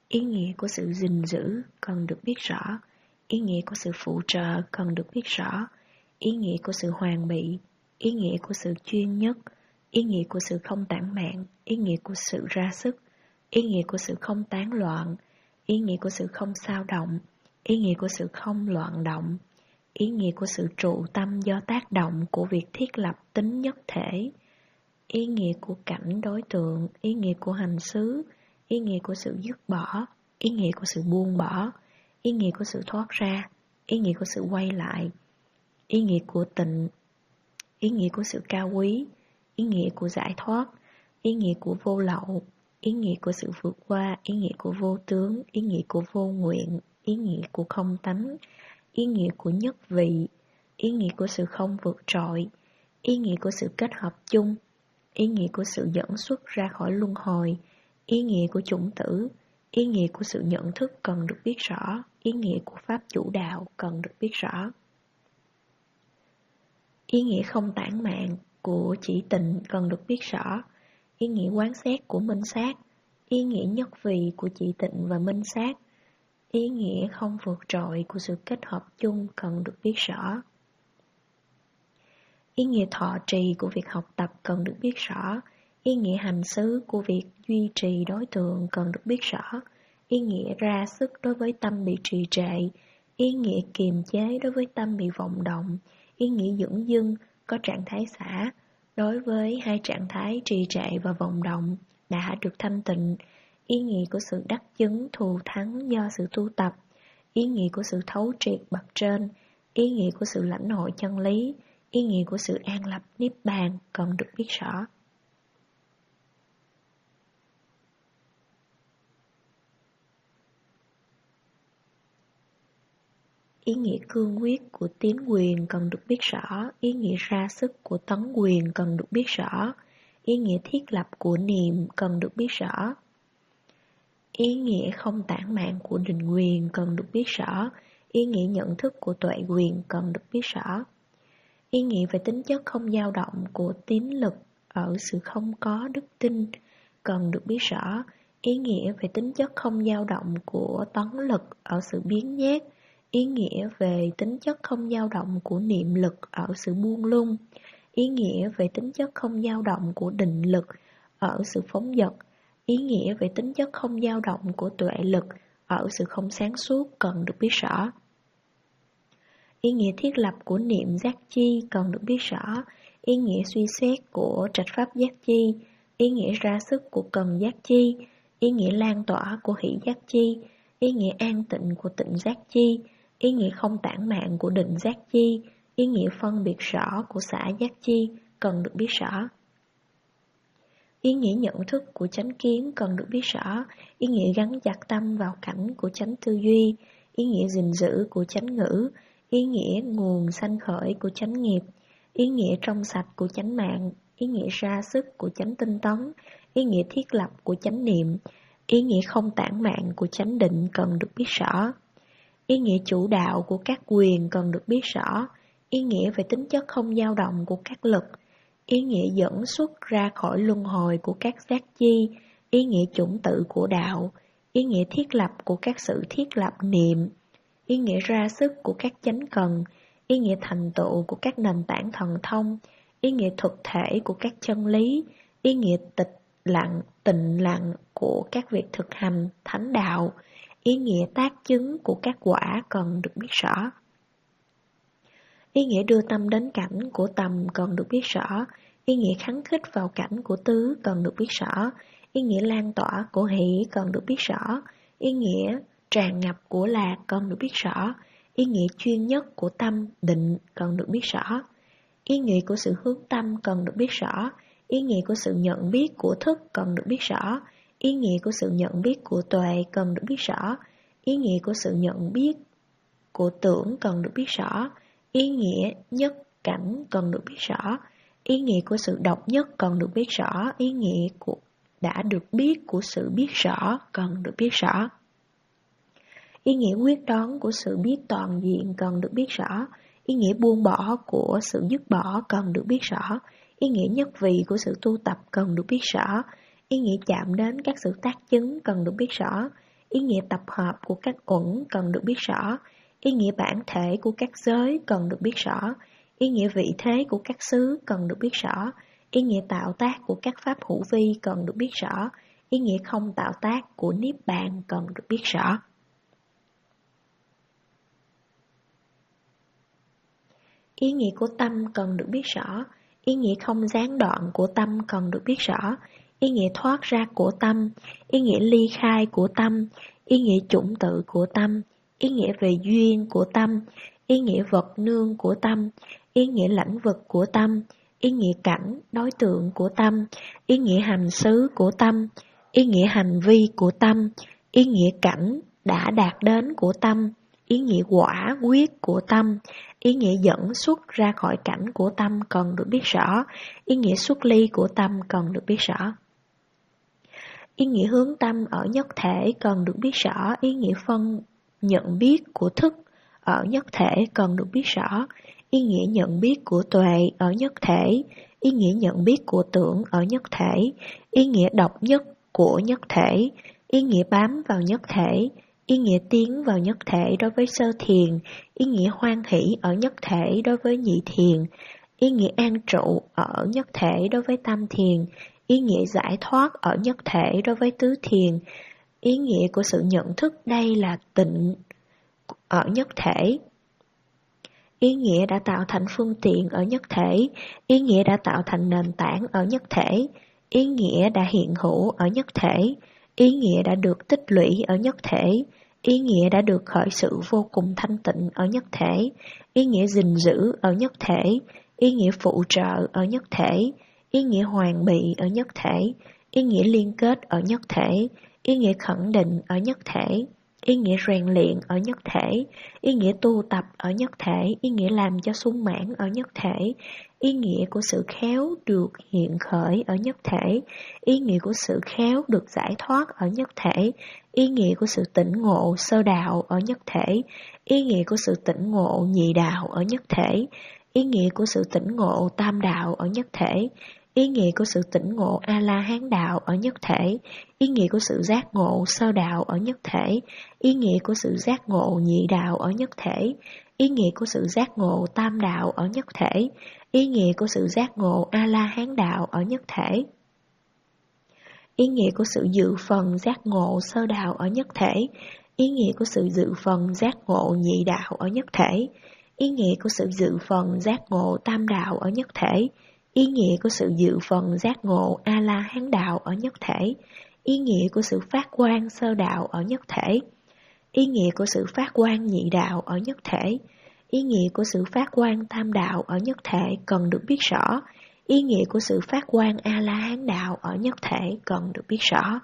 Ý nghĩa của sự gìn giữ cần được biết rõ. Ý nghĩa của sự phụ trợ cần được biết rõ. Ý nghĩa của sự hoàn bị. Ý nghĩa của sự chuyên nhất. Ý nghĩa của sự không tản mạn. Ý nghĩa của sự ra sức. Ý nghĩa của sự không tán loạn. Ý nghĩa của sự không xao động. Ý nghĩa của sự không loạn động. Ý nghĩa của sự trụ tâm do tác động của việc thiết lập tính nhất thể. Ý nghĩa của cảnh đối tượng. Ý nghĩa của hành xứ. Ý nghĩa của sự dứt bỏ. Ý nghĩa của sự buông bỏ. Ý nghĩa của sự thoát ra. Ý nghĩa của sự quay lại. Ý nghĩa của tịnh. Ý nghĩa của sự cao quý. Ý nghĩa của giải thoát. Ý nghĩa của vô lậu. Ý nghĩa của sự vượt qua. Ý nghĩa của vô tướng. Ý nghĩa của vô nguyện. Ý nghĩa của không tánh. Ý nghĩa của nhất vị. Ý nghĩa của sự không vượt trội. Ý nghĩa của sự kết hợp chung. Ý nghĩa của sự dẫn xuất ra khỏi luân hồi. Ý nghĩa của chủng tử. Ý nghĩa của sự nhận thức cần được biết rõ. Ý nghĩa của pháp chủ đạo cần được biết rõ. Ý nghĩa không tản mạn của chỉ tịnh cần được biết rõ. Ý nghĩa quán xét của minh sát. Ý nghĩa nhất vị của chỉ tịnh và minh sát. Ý nghĩa không vượt trội của sự kết hợp chung cần được biết rõ. Ý nghĩa thọ trì của việc học tập cần được biết rõ. Ý nghĩa hành xứ của việc duy trì đối tượng cần được biết rõ. Ý nghĩa ra sức đối với tâm bị trì trệ. Ý nghĩa kiềm chế đối với tâm bị vọng động. Ý nghĩa dưỡng dưng có trạng thái xả đối với hai trạng thái trì trệ và vọng động đã được thanh tịnh. Ý nghĩa của sự đắc chứng thù thắng do sự tu tập. Ý nghĩa của sự thấu triệt bậc trên. Ý nghĩa của sự lãnh hội chân lý. Ý nghĩa của sự an lập niết bàn cần được biết rõ. Ý nghĩa cương quyết của tiến quyền cần được biết rõ. Ý nghĩa ra sức của tấn quyền cần được biết rõ. Ý nghĩa thiết lập của niệm cần được biết rõ. Ý nghĩa không tản mạn của định quyền cần được biết rõ. Ý nghĩa nhận thức của tuệ quyền cần được biết rõ. Ý nghĩa về tính chất không dao động của tín lực ở sự không có đức tin cần được biết rõ. Ý nghĩa về tính chất không dao động của tấn lực ở sự biến nhát. Ý nghĩa về tính chất không dao động của niệm lực ở sự buông lung. Ý nghĩa về tính chất không dao động của định lực ở sự phóng dật. Ý nghĩa về tính chất không dao động của tuệ lực ở sự không sáng suốt cần được biết rõ. Ý nghĩa thiết lập của niệm giác chi cần được biết rõ. Ý nghĩa suy xét của trạch pháp giác chi. Ý nghĩa ra sức của cần giác chi. Ý nghĩa lan tỏa của hỷ giác chi. Ý nghĩa an tịnh của tịnh giác chi. Ý nghĩa không tản mạn của định giác chi. Ý nghĩa phân biệt rõ của xả giác chi cần được biết rõ. Ý nghĩa nhận thức của chánh kiến cần được biết rõ. Ý nghĩa gắn chặt tâm vào cảnh của chánh tư duy. Ý nghĩa gìn giữ của chánh ngữ. Ý nghĩa nguồn sanh khởi của chánh nghiệp. Ý nghĩa trong sạch của chánh mạng. Ý nghĩa ra sức của chánh tinh tấn. Ý nghĩa thiết lập của chánh niệm. Ý nghĩa không tản mạn của chánh định cần được biết rõ. Ý nghĩa chủ đạo của các quyền cần được biết rõ. Ý nghĩa về tính chất không dao động của các lực. Ý nghĩa dẫn xuất ra khỏi luân hồi của các giác chi. Ý nghĩa chủng tự của đạo. Ý nghĩa thiết lập của các sự thiết lập niệm. Ý nghĩa ra sức của các chánh cần. Ý nghĩa thành tựu của các nền tảng thần thông. Ý nghĩa thực thể của các chân lý. Ý nghĩa tịnh lặng của các việc thực hành thánh đạo. Ý nghĩa tác chứng của các quả cần được biết rõ. Ý nghĩa đưa tâm đến cảnh của tầm cần được biết rõ. Ý nghĩa khắng khích vào cảnh của tứ cần được biết rõ. Ý nghĩa lan tỏa của hỷ cần được biết rõ. Ý nghĩa tràn ngập của lạc cần được biết rõ. Ý nghĩa chuyên nhất của tâm định cần được biết rõ. Ý nghĩa của sự hướng tâm cần được biết rõ. Ý nghĩa của sự nhận biết của thức cần được biết rõ. Ý nghĩa của sự nhận biết của tuệ cần được biết rõ. Ý nghĩa của sự nhận biết của tưởng cần được biết rõ. Ý nghĩa nhất cảnh cần được biết rõ. Ý nghĩa của sự độc nhất cần được biết rõ. Ý nghĩa của đã được biết của sự biết rõ cần được biết rõ. Ý nghĩa quyết đoán của sự biết toàn diện cần được biết rõ. Ý nghĩa buông bỏ của sự dứt bỏ cần được biết rõ. Ý nghĩa nhất vị của sự tu tập cần được biết rõ. Ý nghĩa chạm đến các sự tác chứng cần được biết rõ. ý nghĩa tập hợp của các uẩn cần được biết rõ, ý nghĩa bản thể của các giới cần được biết rõ, ý nghĩa vị thế của các xứ cần được biết rõ, ý nghĩa tạo tác của các pháp hữu vi cần được biết rõ, ý nghĩa không tạo tác của Niết Bàn cần được biết rõ. Ý nghĩa của tâm cần được biết rõ, ý nghĩa không gián đoạn của tâm cần được biết rõ, ý nghĩa thoát ra của tâm, ý nghĩa ly khai của tâm, ý nghĩa chủng tự của tâm, ý nghĩa về duyên của tâm, ý nghĩa vật nương của tâm, ý nghĩa lãnh vực của tâm, ý nghĩa cảnh, đối tượng của tâm, ý nghĩa hành xứ của tâm, ý nghĩa hành vi của tâm, ý nghĩa cảnh đã đạt đến của tâm, ý nghĩa quả quyết của tâm, ý nghĩa dẫn xuất ra khỏi cảnh của tâm cần được biết rõ, ý nghĩa xuất ly của tâm cần được biết rõ. Ý nghĩa hướng tâm ở nhất thể cần được biết rõ, ý nghĩa phân nhận biết của thức ở nhất thể cần được biết rõ, ý nghĩa nhận biết của tuệ ở nhất thể, ý nghĩa nhận biết của tưởng ở nhất thể, ý nghĩa độc nhất của nhất thể, ý nghĩa bám vào nhất thể, ý nghĩa tiến vào nhất thể đối với sơ thiền, ý nghĩa hoan hỷ ở nhất thể đối với nhị thiền, ý nghĩa an trụ ở nhất thể đối với tam thiền, ý nghĩa giải thoát ở nhất thể đối với tứ thiền, ý nghĩa của sự nhận thức đây là tịnh ở nhất thể, ý nghĩa đã tạo thành phương tiện ở nhất thể, ý nghĩa đã tạo thành nền tảng ở nhất thể, ý nghĩa đã hiện hữu ở nhất thể, ý nghĩa đã được tích lũy ở nhất thể, ý nghĩa đã được khởi sự vô cùng thanh tịnh ở nhất thể, ý nghĩa gìn giữ ở nhất thể, ý nghĩa phụ trợ ở nhất thể, ý nghĩa hoàn bị ở nhất thể, ý nghĩa liên kết ở nhất thể, ý nghĩa khẳng định ở nhất thể, ý nghĩa rèn luyện ở nhất thể, ý nghĩa tu tập ở nhất thể, ý nghĩa làm cho sung mãn ở nhất thể, ý nghĩa của sự khéo được hiện khởi ở nhất thể, ý nghĩa của sự khéo được giải thoát ở nhất thể, ý nghĩa của sự tỉnh ngộ sơ đạo ở nhất thể, ý nghĩa của sự tỉnh ngộ nhị đạo ở nhất thể, ý nghĩa của sự tỉnh ngộ tam đạo ở nhất thể, ý nghĩa của sự tỉnh ngộ A-la-hán đạo ở nhất thể, ý nghĩa của sự giác ngộ sơ đạo ở nhất thể, ý nghĩa của sự giác ngộ nhị đạo ở nhất thể, ý nghĩa của sự giác ngộ tam đạo ở nhất thể, ý nghĩa của sự giác ngộ A-la-hán đạo ở nhất thể, ý nghĩa của sự dự phần giác ngộ sơ đạo ở nhất thể, ý nghĩa của sự dự phần giác ngộ nhị đạo ở nhất thể, ý nghĩa của sự dự phần giác ngộ tam đạo ở nhất thể, ý nghĩa của sự dự phần giác ngộ A-la-hán đạo ở nhất thể, ý nghĩa của sự phát quang sơ đạo ở nhất thể, ý nghĩa của sự phát quang nhị đạo ở nhất thể, ý nghĩa của sự phát quang tam đạo ở nhất thể cần được biết rõ, ý nghĩa của sự phát quang A-la-hán đạo ở nhất thể cần được biết rõ.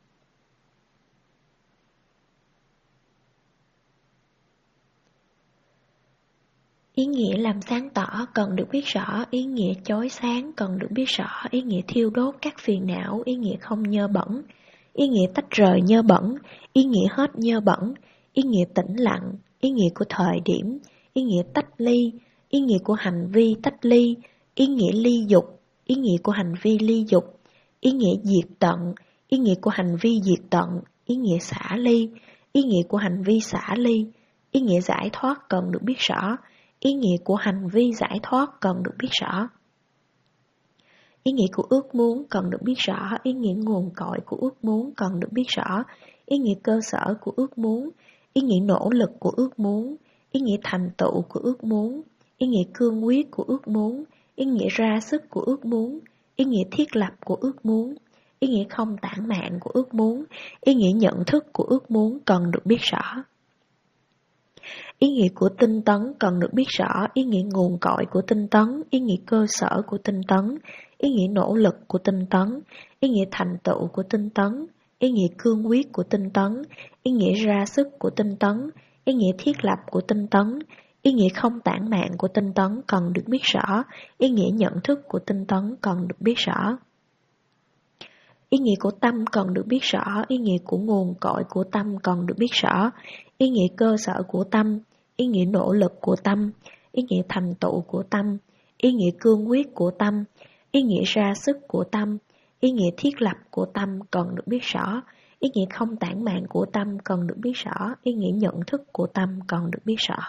Ý nghĩa làm sáng tỏ cần được biết rõ, ý nghĩa chói sáng cần được biết rõ, ý nghĩa thiêu đốt các phiền não, ý nghĩa không nhơ bẩn, ý nghĩa tách rời nhơ bẩn, ý nghĩa hết nhơ bẩn, ý nghĩa tĩnh lặng, ý nghĩa của thời điểm, ý nghĩa tách ly, ý nghĩa của hành vi tách ly, ý nghĩa ly dục, ý nghĩa của hành vi ly dục, ý nghĩa diệt tận, ý nghĩa của hành vi diệt tận, ý nghĩa xả ly, ý nghĩa của hành vi xả ly, ý nghĩa giải thoát cần được biết rõ, ý nghĩa của hành vi giải thoát cần được biết rõ. Ý nghĩa của ước muốn cần được biết rõ, ý nghĩa nguồn cội của ước muốn cần được biết rõ, ý nghĩa cơ sở của ước muốn, ý nghĩa nỗ lực của ước muốn, ý nghĩa thành tựu của ước muốn, ý nghĩa cương quyết của ước muốn, ý nghĩa ra sức của ước muốn, ý nghĩa thiết lập của ước muốn, ý nghĩa không tản mạn của ước muốn, ý nghĩa nhận thức của ước muốn cần được biết rõ. Ý nghĩa của tinh tấn cần được biết rõ, ý nghĩa nguồn cội của tinh tấn, ý nghĩa cơ sở của tinh tấn, ý nghĩa nỗ lực của tinh tấn, ý nghĩa thành tựu của tinh tấn, ý nghĩa cương quyết của tinh tấn, ý nghĩa ra sức của tinh tấn, ý nghĩa thiết lập của tinh tấn, ý nghĩa không tản mạn của tinh tấn cần được biết rõ, ý nghĩa nhận thức của tinh tấn cần được biết rõ. Ý nghĩa của tâm cần được biết rõ, ý nghĩa của nguồn cội của tâm cần được biết rõ, ý nghĩa cơ sở của tâm, ý nghĩa nỗ lực của tâm, ý nghĩa thành tựu của tâm, ý nghĩa cương quyết của tâm, ý nghĩa ra sức của tâm, ý nghĩa thiết lập của tâm cần được biết rõ, Ý nghĩa không tản mạn của tâm cần được biết rõ, ý nghĩa nhận thức của tâm cần được biết rõ.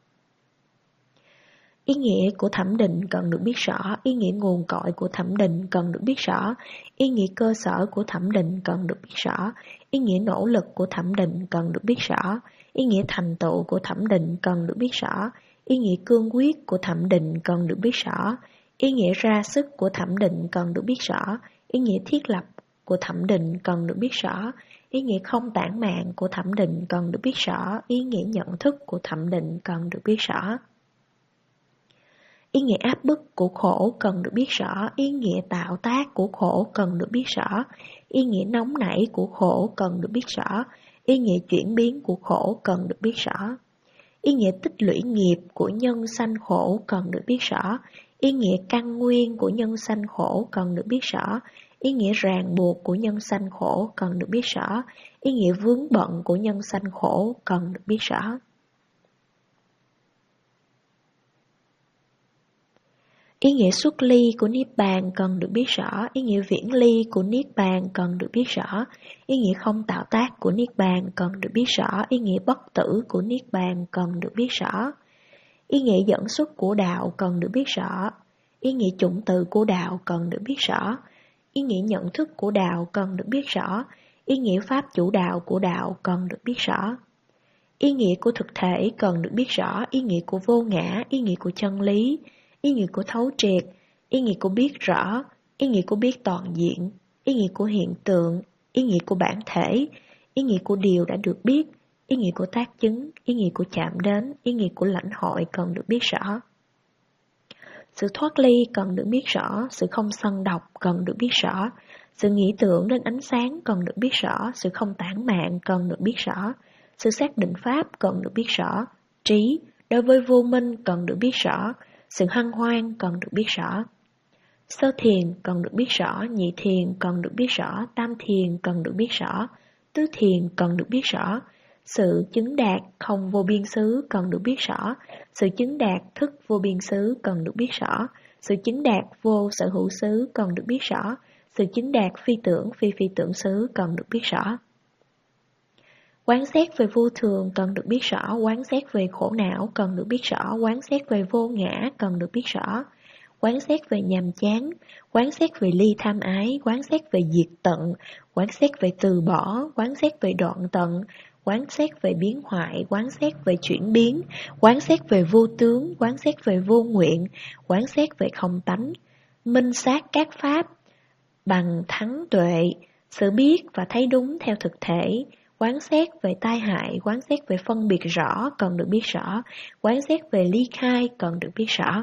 Ý nghĩa của thẩm định cần được biết rõ, ý nghĩa nguồn cội của thẩm định cần được biết rõ, ý nghĩa cơ sở của thẩm định cần được biết rõ, ý nghĩa nỗ lực của thẩm định cần được biết rõ, ý nghĩa thành tựu của thẩm định cần được biết rõ, ý nghĩa cương quyết của thẩm định cần được biết rõ, ý nghĩa ra sức của thẩm định cần được biết rõ, ý nghĩa thiết lập của thẩm định cần được biết rõ, ý nghĩa không tản mạn của thẩm định cần được biết rõ, ý nghĩa nhận thức của thẩm định cần được biết rõ. Ý nghĩa áp bức của khổ cần được biết rõ, ý nghĩa tạo tác của khổ cần được biết rõ, ý nghĩa nóng nảy của khổ cần được biết rõ, ý nghĩa chuyển biến của khổ cần được biết rõ, ý nghĩa tích lũy nghiệp của nhân sanh khổ cần được biết rõ, ý nghĩa căn nguyên của nhân sanh khổ cần được biết rõ, ý nghĩa ràng buộc của nhân sanh khổ cần được biết rõ, ý nghĩa vướng bận của nhân sanh khổ cần được biết rõ. Ý nghĩa xuất ly của Niết Bàn cần được biết rõ, ý nghĩa viễn ly của Niết Bàn cần được biết rõ, ý nghĩa không tạo tác của Niết Bàn cần được biết rõ, ý nghĩa bất tử của Niết Bàn cần được biết rõ, ý nghĩa dẫn xuất của đạo cần được biết rõ, ý nghĩa chủng từ của đạo cần được biết rõ, ý nghĩa nhận thức của đạo cần được biết rõ, ý nghĩa pháp chủ đạo của đạo cần được biết rõ. Ý nghĩa của thực thể cần được biết rõ, ý nghĩa của vô ngã, ý nghĩa của chân lý, ý nghĩa của thấu triệt, ý nghĩa của biết rõ, ý nghĩa của biết toàn diện, ý nghĩa của hiện tượng, ý nghĩa của bản thể, ý nghĩa của điều đã được biết, ý nghĩa của tác chứng, ý nghĩa của chạm đến, ý nghĩa của lãnh hội cần được biết rõ. Sự thoát ly cần được biết rõ, sự không sân độc cần được biết rõ, sự nghĩ tưởng đến ánh sáng cần được biết rõ, sự không tản mạn cần được biết rõ, sự xác định pháp cần được biết rõ, trí đối với vô minh cần được biết rõ, sự hân hoan cần được biết rõ. Sơ thiền cần được biết rõ, nhị thiền cần được biết rõ, tam thiền cần được biết rõ, tứ thiền cần được biết rõ, sự chứng đạt không vô biên xứ cần được biết rõ, sự chứng đạt thức vô biên xứ cần được biết rõ, sự chứng đạt vô sở hữu xứ cần được biết rõ, sự chứng đạt phi tưởng phi phi tưởng xứ cần được biết rõ. Quán xét về vô thường cần được biết rõ, quán xét về khổ não cần được biết rõ, quán xét về vô ngã cần được biết rõ, quán xét về nhàm chán, quán xét về ly tham ái, quán xét về diệt tận, quán xét về từ bỏ, quán xét về đoạn tận, quán xét về biến hoại, quán xét về chuyển biến, quán xét về vô tướng, quán xét về vô nguyện, quán xét về không tánh, minh sát các pháp, bằng thắng tuệ, sự biết và thấy đúng theo thực thể, quán xét về tai hại, quán xét về phân biệt rõ cần được biết rõ, quán xét về ly khai cần được biết rõ.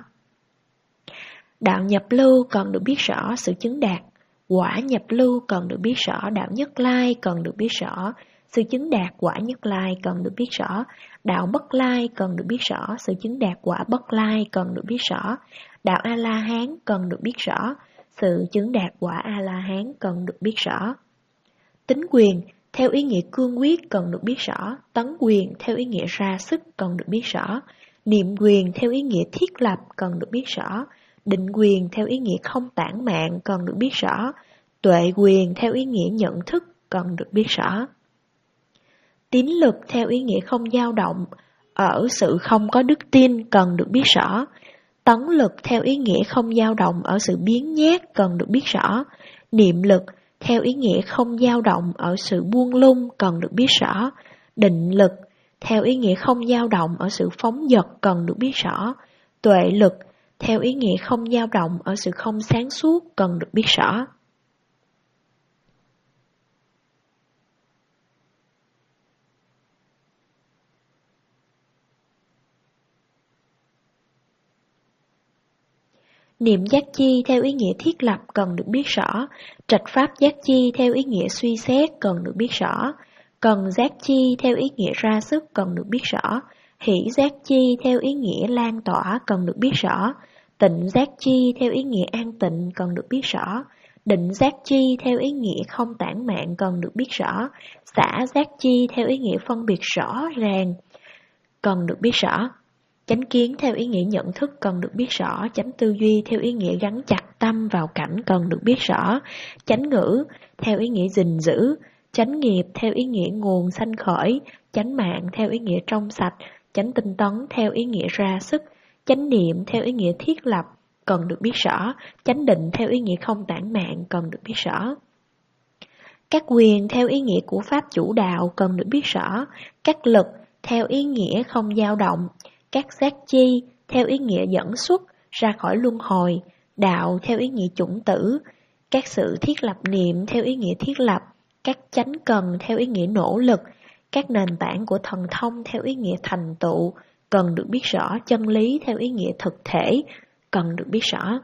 Đạo nhập lưu cần được biết rõ, sự chứng đạt. Quả nhập lưu cần được biết rõ, đạo nhất lai cần được biết rõ, sự chứng đạt quả nhất lai cần được biết rõ, đạo bất lai cần được biết rõ, sự chứng đạt quả bất lai cần được biết rõ, đạo A-la-hán cần được biết rõ, sự chứng đạt quả A-la-hán cần được biết rõ. Tính quyền theo ý nghĩa cương quyết cần được biết rõ, tấn quyền theo ý nghĩa ra sức cần được biết rõ, niệm quyền theo ý nghĩa thiết lập cần được biết rõ, định quyền theo ý nghĩa không tản mạn cần được biết rõ, tuệ quyền theo ý nghĩa nhận thức cần được biết rõ. Tín lực theo ý nghĩa không dao động ở sự không có đức tin cần được biết rõ, tấn lực theo ý nghĩa không dao động ở sự biếng nhác cần được biết rõ, niệm lực theo ý nghĩa không dao động ở sự buông lung cần được biết rõ, định lực theo ý nghĩa không dao động ở sự phóng dật cần được biết rõ, tuệ lực theo ý nghĩa không dao động ở sự không sáng suốt cần được biết rõ. Niệm giác chi theo ý nghĩa thiết lập cần được biết rõ, trạch pháp giác chi theo ý nghĩa suy xét cần được biết rõ, cần giác chi theo ý nghĩa ra sức cần được biết rõ, hỷ giác chi theo ý nghĩa lan tỏa cần được biết rõ, tịnh giác chi theo ý nghĩa an tịnh cần được biết rõ, định giác chi theo ý nghĩa không tản mạn cần được biết rõ, xả giác chi theo ý nghĩa phân biệt rõ ràng cần được biết rõ. Chánh kiến theo ý nghĩa nhận thức cần được biết rõ, chánh tư duy theo ý nghĩa gắn chặt tâm vào cảnh cần được biết rõ, chánh ngữ theo ý nghĩa gìn giữ, chánh nghiệp theo ý nghĩa nguồn sanh khởi, chánh mạng theo ý nghĩa trong sạch, chánh tinh tấn theo ý nghĩa ra sức, chánh niệm theo ý nghĩa thiết lập, cần được biết rõ, chánh định theo ý nghĩa không tản mạn, cần được biết rõ. Các quyền theo ý nghĩa của pháp chủ đạo cần được biết rõ, các lực theo ý nghĩa không dao động, các giác chi theo ý nghĩa dẫn xuất ra khỏi luân hồi, đạo theo ý nghĩa chủng tử, các sự thiết lập niệm theo ý nghĩa thiết lập, các chánh cần theo ý nghĩa nỗ lực, các nền tảng của thần thông theo ý nghĩa thành tựu, cần được biết rõ, chân lý theo ý nghĩa thực thể, cần được biết rõ.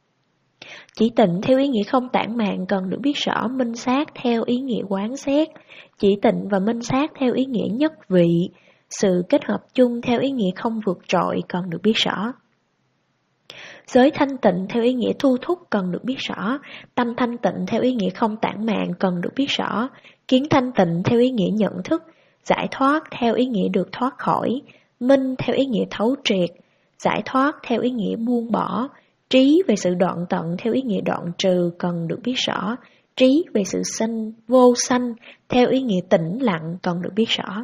Chỉ tịnh theo ý nghĩa không tản mạn cần được biết rõ, minh sát theo ý nghĩa quán xét, chỉ tịnh và minh sát theo ý nghĩa nhất vị, sự kết hợp chung theo ý nghĩa không vượt trội cần được biết rõ. Giới thanh tịnh theo ý nghĩa thu thúc cần được biết rõ, tâm thanh tịnh theo ý nghĩa không tản mạn cần được biết rõ, kiến thanh tịnh theo ý nghĩa nhận thức, giải thoát theo ý nghĩa được thoát khỏi, minh theo ý nghĩa thấu triệt, giải thoát theo ý nghĩa buông bỏ, trí về sự đoạn tận theo ý nghĩa đoạn trừ cần được biết rõ, trí về sự sanh vô sanh theo ý nghĩa tĩnh lặng cần được biết rõ.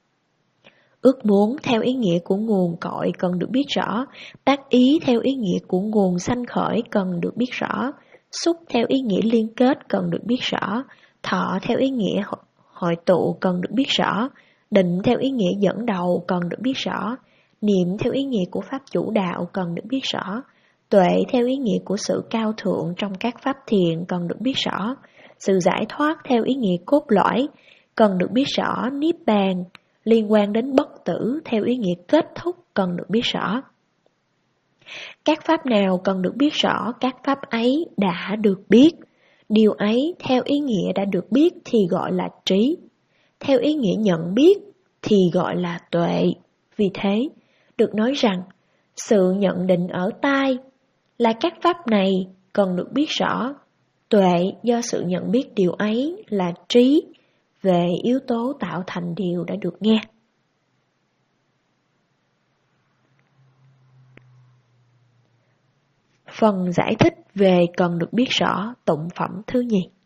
Ước muốn theo ý nghĩa của nguồn cội cần được biết rõ, tác ý theo ý nghĩa của nguồn sanh khởi cần được biết rõ, xúc theo ý nghĩa liên kết cần được biết rõ, thọ theo ý nghĩa hội tụ cần được biết rõ, định theo ý nghĩa dẫn đầu cần được biết rõ, niệm theo ý nghĩa của pháp chủ đạo cần được biết rõ, tuệ theo ý nghĩa của sự cao thượng trong các pháp thiện cần được biết rõ, sự giải thoát theo ý nghĩa cốt lõi cần được biết rõ, niết bàn liên quan đến bất tử theo ý nghĩa kết thúc cần được biết rõ. Các pháp nào cần được biết rõ, các pháp ấy đã được biết. Điều ấy theo ý nghĩa đã được biết thì gọi là trí, theo ý nghĩa nhận biết thì gọi là tuệ. Vì thế, được nói rằng, sự nhận định ở tai là các pháp này cần được biết rõ, tuệ do sự nhận biết điều ấy là trí về yếu tố tạo thành điều đã được nghe. Phần giải thích về cần được biết rõ tụng phẩm thứ nhì.